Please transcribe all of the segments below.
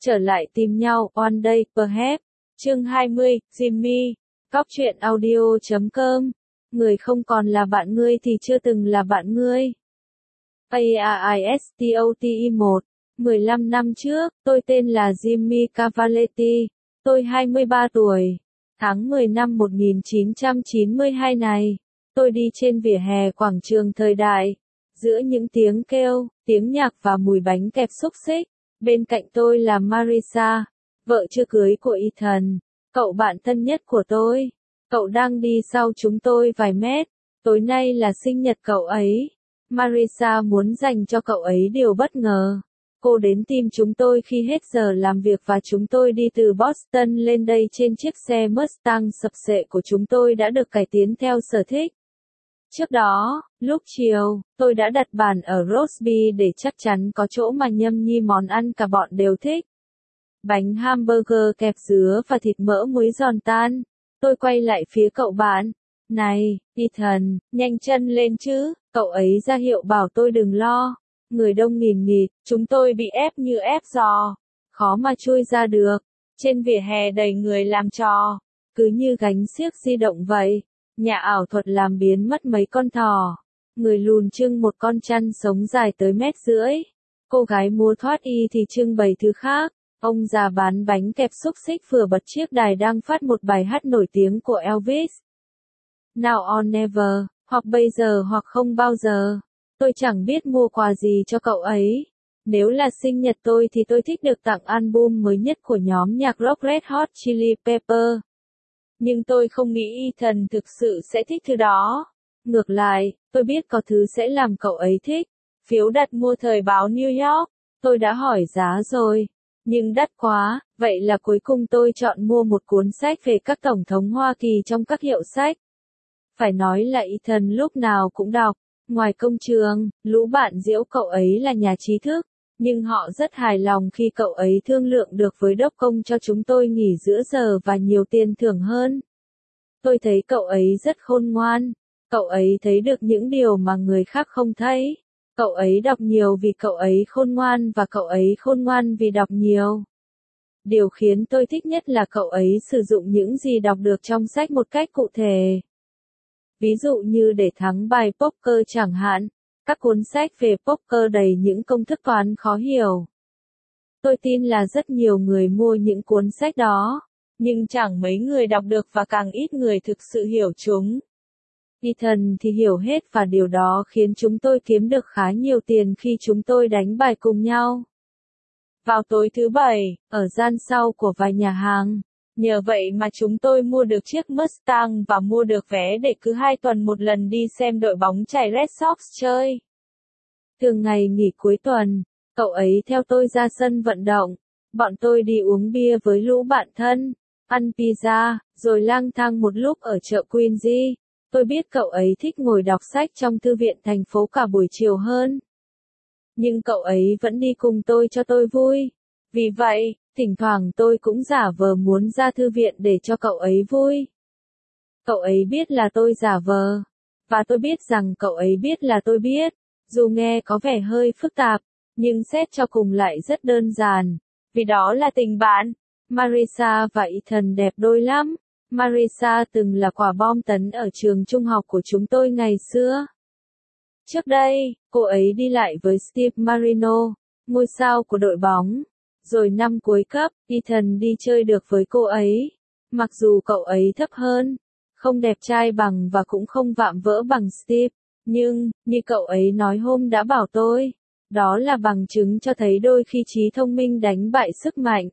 Trở lại tìm nhau, One Day Perhaps. Chương 20, Jimmy. Cóc truyện audio.com. Người không còn là bạn ngươi thì chưa từng là bạn ngươi. AISTOTE 1. 15 năm trước, tôi tên là Jimmy Cavalletti. Tôi 23 tuổi. Tháng 10 năm 1992 này, tôi đi trên vỉa hè quảng trường thời đại. Giữa những tiếng kêu, tiếng nhạc và mùi bánh kẹp xúc xích. Bên cạnh tôi là Marisa, vợ chưa cưới của Ethan, cậu bạn thân nhất của tôi. Cậu đang đi sau chúng tôi vài mét. Tối nay là sinh nhật cậu ấy. Marisa muốn dành cho cậu ấy điều bất ngờ. Cô đến tìm chúng tôi khi hết giờ làm việc và chúng tôi đi từ Boston lên đây trên chiếc xe Mustang sập xệ của chúng tôi đã được cải tiến theo sở thích. Trước đó, lúc chiều, tôi đã đặt bàn ở Rosby để chắc chắn có chỗ mà nhâm nhi món ăn cả bọn đều thích. Bánh hamburger kẹp dứa và thịt mỡ muối giòn tan. Tôi quay lại phía cậu bạn. Này, Ethan, nhanh chân lên chứ, cậu ấy ra hiệu bảo tôi đừng lo. Người đông nghìn nghịt, chúng tôi bị ép như ép giò. Khó mà chui ra được. Trên vỉa hè đầy người làm trò. Cứ như gánh xiếc di động vậy. Nhà ảo thuật làm biến mất mấy con thỏ. Người lùn trưng một con chăn sống dài tới 1,5 mét. Cô gái múa thoát y thì trưng bày thứ khác. Ông già bán bánh kẹp xúc xích vừa bật chiếc đài đang phát một bài hát nổi tiếng của Elvis. Now or never, hoặc bây giờ hoặc không bao giờ. Tôi chẳng biết mua quà gì cho cậu ấy. Nếu là sinh nhật tôi thì tôi thích được tặng album mới nhất của nhóm nhạc rock Red Hot Chili Pepper. Nhưng tôi không nghĩ Ethan thực sự sẽ thích thứ đó. Ngược lại, tôi biết có thứ sẽ làm cậu ấy thích. Phiếu đặt mua thời báo New York. Tôi đã hỏi giá rồi. Nhưng đắt quá, vậy là cuối cùng tôi chọn mua một cuốn sách về các tổng thống Hoa Kỳ trong các hiệu sách. Phải nói là Ethan lúc nào cũng đọc. Ngoài công trường, lũ bạn giễu cậu ấy là nhà trí thức. Nhưng họ rất hài lòng khi cậu ấy thương lượng được với đốc công cho chúng tôi nghỉ giữa giờ và nhiều tiền thưởng hơn. Tôi thấy cậu ấy rất khôn ngoan. Cậu ấy thấy được những điều mà người khác không thấy. Cậu ấy đọc nhiều vì cậu ấy khôn ngoan và cậu ấy khôn ngoan vì đọc nhiều. Điều khiến tôi thích nhất là cậu ấy sử dụng những gì đọc được trong sách một cách cụ thể. Ví dụ như để thắng bài poker chẳng hạn. Các cuốn sách về poker đầy những công thức toán khó hiểu. Tôi tin là rất nhiều người mua những cuốn sách đó, nhưng chẳng mấy người đọc được và càng ít người thực sự hiểu chúng. Ethan thì hiểu hết và điều đó khiến chúng tôi kiếm được khá nhiều tiền khi chúng tôi đánh bài cùng nhau. Vào tối thứ Bảy, ở gian sau của vài nhà hàng, nhờ vậy mà chúng tôi mua được chiếc Mustang và mua được vé để cứ 2 tuần một lần đi xem đội bóng chày Red Sox chơi. Thường ngày nghỉ cuối tuần, cậu ấy theo tôi ra sân vận động. Bọn tôi đi uống bia với lũ bạn thân, ăn pizza, rồi lang thang một lúc ở chợ Quincy. Tôi biết cậu ấy thích ngồi đọc sách trong thư viện thành phố cả buổi chiều hơn. Nhưng cậu ấy vẫn đi cùng tôi cho tôi vui. Vì vậy, thỉnh thoảng tôi cũng giả vờ muốn ra thư viện để cho cậu ấy vui. Cậu ấy biết là tôi giả vờ. Và tôi biết rằng cậu ấy biết là tôi biết. Dù nghe có vẻ hơi phức tạp, nhưng xét cho cùng lại rất đơn giản. Vì đó là tình bạn. Marisa và Ethan đẹp đôi lắm. Marisa từng là quả bom tấn ở trường trung học của chúng tôi ngày xưa. Trước đây, cô ấy đi lại với Steve Marino, ngôi sao của đội bóng. Rồi năm cuối cấp, Ethan đi chơi được với cô ấy. Mặc dù cậu ấy thấp hơn, không đẹp trai bằng và cũng không vạm vỡ bằng Steve. Nhưng, như cậu ấy nói hôm đã bảo tôi, đó là bằng chứng cho thấy đôi khi trí thông minh đánh bại sức mạnh.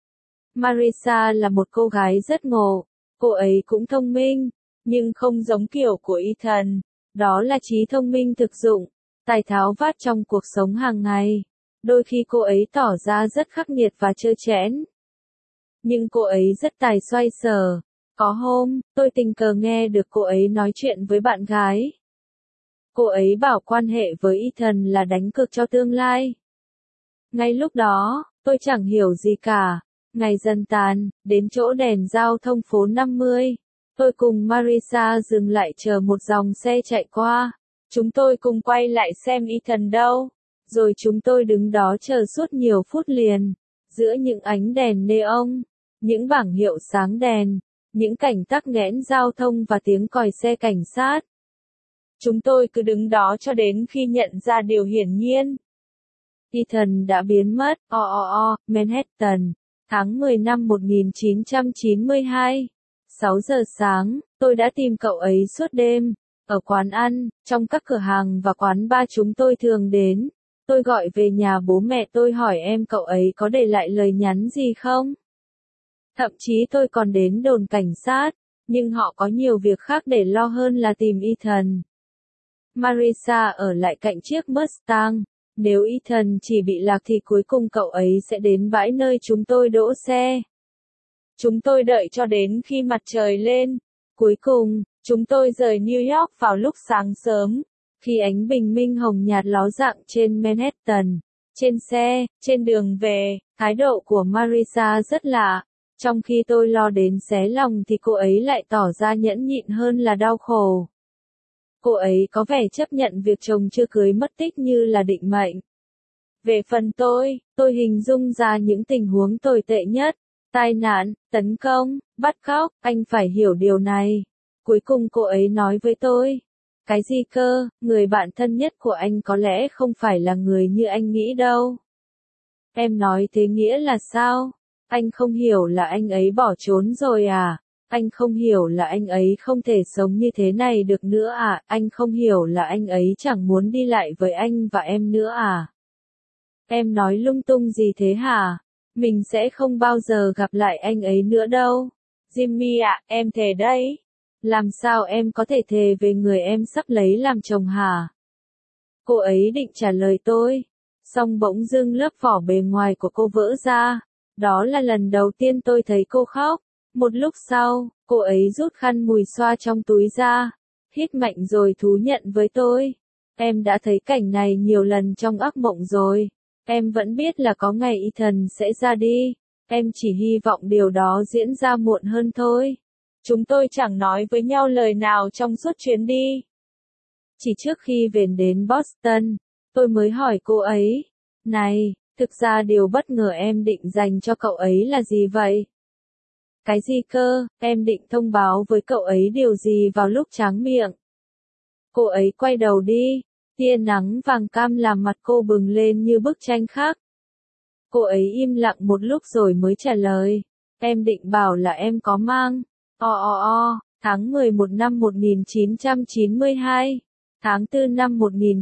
Marisa là một cô gái rất ngộ. Cô ấy cũng thông minh, nhưng không giống kiểu của Ethan. Đó là trí thông minh thực dụng, tài tháo vát trong cuộc sống hàng ngày. Đôi khi cô ấy tỏ ra rất khắc nghiệt và trơ trẽn. Nhưng cô ấy rất tài xoay sở. Có hôm, tôi tình cờ nghe được cô ấy nói chuyện với bạn gái. Cô ấy bảo quan hệ với Ethan là đánh cược cho tương lai. Ngay lúc đó, tôi chẳng hiểu gì cả. Ngày dần tàn, đến chỗ đèn giao thông phố 50. Tôi cùng Marisa dừng lại chờ một dòng xe chạy qua. Chúng tôi cùng quay lại xem Ethan đâu. Rồi chúng tôi đứng đó chờ suốt nhiều phút liền. giữa những ánh đèn neon, những bảng hiệu sáng đèn, những cảnh tắc nghẽn giao thông và tiếng còi xe cảnh sát. Chúng tôi cứ đứng đó cho đến khi nhận ra điều hiển nhiên. Ethan đã biến mất. Manhattan, tháng 10 năm 1992. 6 giờ sáng, tôi đã tìm cậu ấy suốt đêm, ở quán ăn, trong các cửa hàng và quán bar chúng tôi thường đến. Tôi gọi về nhà bố mẹ tôi hỏi em cậu ấy có để lại lời nhắn gì không? Thậm chí tôi còn đến đồn cảnh sát, nhưng họ có nhiều việc khác để lo hơn là tìm Ethan. Marissa ở lại cạnh chiếc Mustang. Nếu Ethan chỉ bị lạc thì cuối cùng cậu ấy sẽ đến bãi nơi chúng tôi đỗ xe. Chúng tôi đợi cho đến khi mặt trời lên. Cuối cùng, chúng tôi rời New York vào lúc sáng sớm, khi ánh bình minh hồng nhạt ló dạng trên Manhattan. Trên xe, trên đường về, thái độ của Marissa rất lạ. Trong khi tôi lo đến xé lòng thì cô ấy lại tỏ ra nhẫn nhịn hơn là đau khổ. Cô ấy có vẻ chấp nhận việc chồng chưa cưới mất tích như là định mệnh. Về phần tôi hình dung ra những tình huống tồi tệ nhất. Tai nạn, tấn công, bắt cóc, anh phải hiểu điều này. Cuối cùng cô ấy nói với tôi. Cái gì cơ, người bạn thân nhất của anh có lẽ không phải là người như anh nghĩ đâu. Em nói thế nghĩa là sao? Anh không hiểu là anh ấy bỏ trốn rồi à? Anh không hiểu là anh ấy không thể sống như thế này được nữa à? Anh không hiểu là anh ấy chẳng muốn đi lại với anh và em nữa à? Em nói lung tung gì thế hả? Mình sẽ không bao giờ gặp lại anh ấy nữa đâu. Jimmy ạ, em thề đấy. Làm sao em có thể thề về người em sắp lấy làm chồng hả? Cô ấy định trả lời tôi. Song bỗng dưng lớp vỏ bề ngoài của cô vỡ ra. Đó là lần đầu tiên tôi thấy cô khóc. Một lúc sau, cô ấy rút khăn mùi xoa trong túi ra. Hít mạnh rồi thú nhận với tôi. Em đã thấy cảnh này nhiều lần trong ác mộng rồi. Em vẫn biết là có ngày Ethan sẽ ra đi. Em chỉ hy vọng điều đó diễn ra muộn hơn thôi. Chúng tôi chẳng nói với nhau lời nào trong suốt chuyến đi. Chỉ trước khi về đến Boston, tôi mới hỏi cô ấy. Này, thực ra điều bất ngờ em định dành cho cậu ấy là gì vậy? Cái gì cơ, em định thông báo với cậu ấy điều gì vào lúc tráng miệng? Cô ấy quay đầu đi. Tia nắng vàng cam làm mặt cô bừng lên như bức tranh khác. Cô ấy im lặng một lúc rồi mới trả lời. Em định bảo là em có mang. Tháng 11 năm 1992. Tháng 4 năm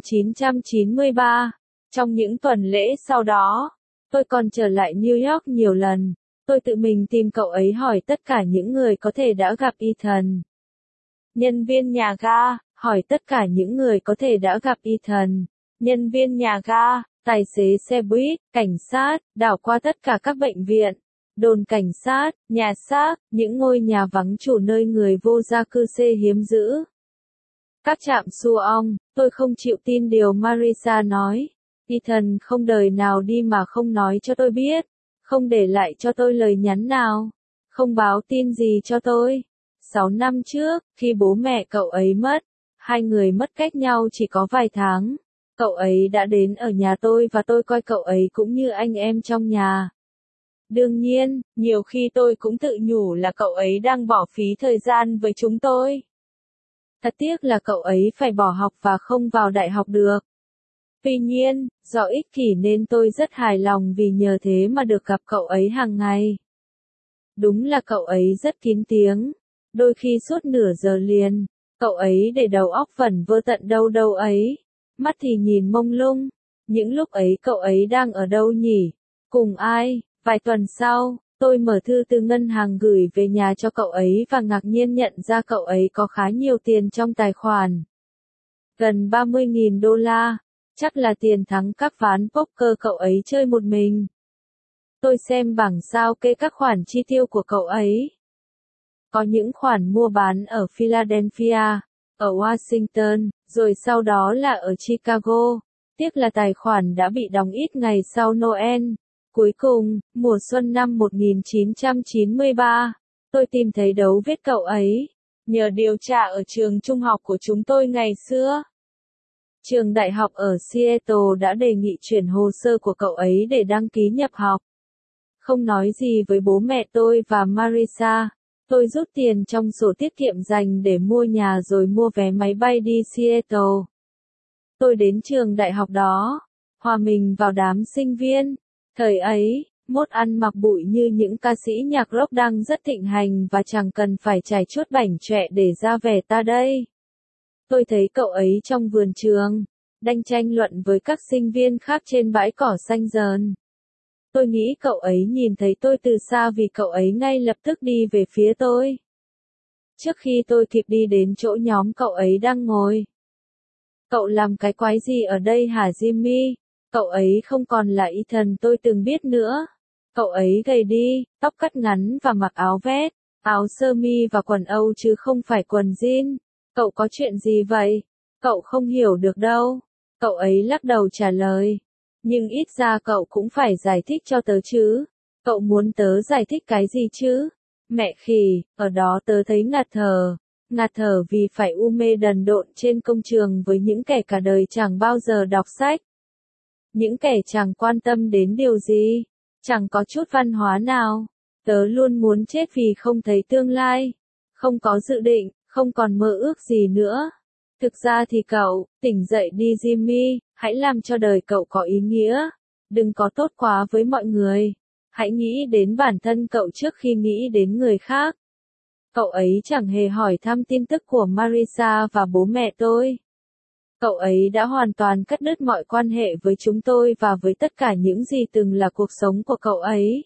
1993. Trong những tuần lễ sau đó, tôi còn trở lại New York nhiều lần. Tôi tự mình tìm cậu ấy hỏi tất cả những người có thể đã gặp Ethan. Nhân viên nhà ga, hỏi tất cả những người có thể đã gặp Ethan. Nhân viên nhà ga, tài xế xe buýt, cảnh sát, đảo qua tất cả các bệnh viện, đồn cảnh sát, nhà xác, những ngôi nhà vắng chủ nơi người vô gia cư xê hiếm dữ. Các trạm xua ong, tôi không chịu tin điều Marissa nói. Ethan không đời nào đi mà không nói cho tôi biết. Không để lại cho tôi lời nhắn nào. Không báo tin gì cho tôi. 6 năm trước, khi bố mẹ cậu ấy mất, hai người mất cách nhau chỉ có vài tháng. Cậu ấy đã đến ở nhà tôi và tôi coi cậu ấy cũng như anh em trong nhà. Đương nhiên, nhiều khi tôi cũng tự nhủ là cậu ấy đang bỏ phí thời gian với chúng tôi. Thật tiếc là cậu ấy phải bỏ học và không vào đại học được. Tuy nhiên, do ích kỷ nên tôi rất hài lòng vì nhờ thế mà được gặp cậu ấy hàng ngày. Đúng là cậu ấy rất kín tiếng. Đôi khi suốt nửa giờ liền, cậu ấy để đầu óc vẩn vơ tận đâu đâu ấy. Mắt thì nhìn mông lung. Những lúc ấy cậu ấy đang ở đâu nhỉ? Cùng ai? Vài tuần sau, tôi mở thư từ ngân hàng gửi về nhà cho cậu ấy và ngạc nhiên nhận ra cậu ấy có khá nhiều tiền trong tài khoản. Gần 30.000 đô la. Chắc là tiền thắng các ván poker cậu ấy chơi một mình. Tôi xem bảng sao kê các khoản chi tiêu của cậu ấy. Có những khoản mua bán ở Philadelphia, ở Washington, rồi sau đó là ở Chicago. Tiếc là tài khoản đã bị đóng ít ngày sau Noel. Cuối cùng, mùa xuân năm 1993, tôi tìm thấy dấu vết cậu ấy. Nhờ điều tra ở trường trung học của chúng tôi ngày xưa. Trường đại học ở Seattle đã đề nghị chuyển hồ sơ của cậu ấy để đăng ký nhập học. không nói gì với bố mẹ tôi và Marisa. Tôi rút tiền trong sổ tiết kiệm dành để mua nhà rồi mua vé máy bay đi Seattle. Tôi đến trường đại học đó, hòa mình vào đám sinh viên. Thời ấy, mốt ăn mặc bụi như những ca sĩ nhạc rock đang rất thịnh hành và chẳng cần phải chải chuốt bảnh chọe để ra vẻ ta đây. Tôi thấy cậu ấy trong vườn trường, đang tranh luận với các sinh viên khác trên bãi cỏ xanh dờn. Tôi nghĩ cậu ấy nhìn thấy tôi từ xa vì cậu ấy ngay lập tức đi về phía tôi. Trước khi tôi kịp đi đến chỗ nhóm cậu ấy đang ngồi. Cậu làm cái quái gì ở đây hả Jimmy? Cậu ấy không còn là Ethan tôi từng biết nữa. Cậu ấy gầy đi, tóc cắt ngắn và mặc áo vest, áo sơ mi và quần âu chứ không phải quần jean. Cậu có chuyện gì vậy? Cậu không hiểu được đâu. Cậu ấy lắc đầu trả lời. Nhưng ít ra cậu cũng phải giải thích cho tớ chứ. Cậu muốn tớ giải thích cái gì chứ? Mẹ khỉ, ở đó tớ thấy ngạt thở. Ngạt thở vì phải mê đần độn trên công trường với những kẻ cả đời chẳng bao giờ đọc sách. Những kẻ chẳng quan tâm đến điều gì. Chẳng có chút văn hóa nào. Tớ luôn muốn chết vì không thấy tương lai. Không có dự định, không còn mơ ước gì nữa. Thực ra thì cậu, tỉnh dậy đi Jimmy, hãy làm cho đời cậu có ý nghĩa. Đừng có tốt quá với mọi người. Hãy nghĩ đến bản thân cậu trước khi nghĩ đến người khác. Cậu ấy chẳng hề hỏi thăm tin tức của Marisa và bố mẹ tôi. Cậu ấy đã hoàn toàn cắt đứt mọi quan hệ với chúng tôi và với tất cả những gì từng là cuộc sống của cậu ấy.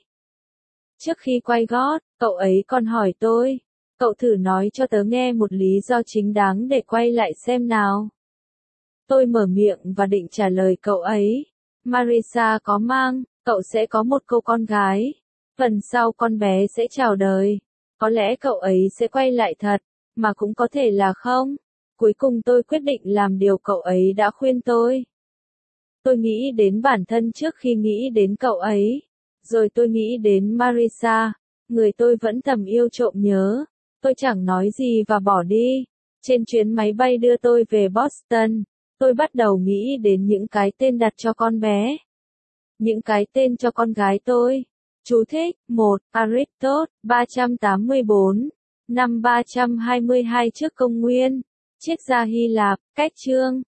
Trước khi quay gót, cậu ấy còn hỏi tôi, cậu thử nói cho tớ nghe một lý do chính đáng để quay lại xem nào. Tôi mở miệng và định trả lời cậu ấy. Marisa có mang, cậu sẽ có một cô con gái. Phần sau con bé sẽ chào đời. Có lẽ cậu ấy sẽ quay lại thật, mà cũng có thể là không. Cuối cùng tôi quyết định làm điều cậu ấy đã khuyên tôi. Tôi nghĩ đến bản thân trước khi nghĩ đến cậu ấy. Rồi tôi nghĩ đến Marisa, người tôi vẫn thầm yêu trộm nhớ. Tôi chẳng nói gì và bỏ đi. Trên chuyến máy bay đưa tôi về Boston, tôi bắt đầu nghĩ đến những cái tên đặt cho con bé. Những cái tên cho con gái tôi. Chú thích, 1. Aristotle, 384, năm 322 trước công nguyên. Triết gia Hy Lạp, cách chương.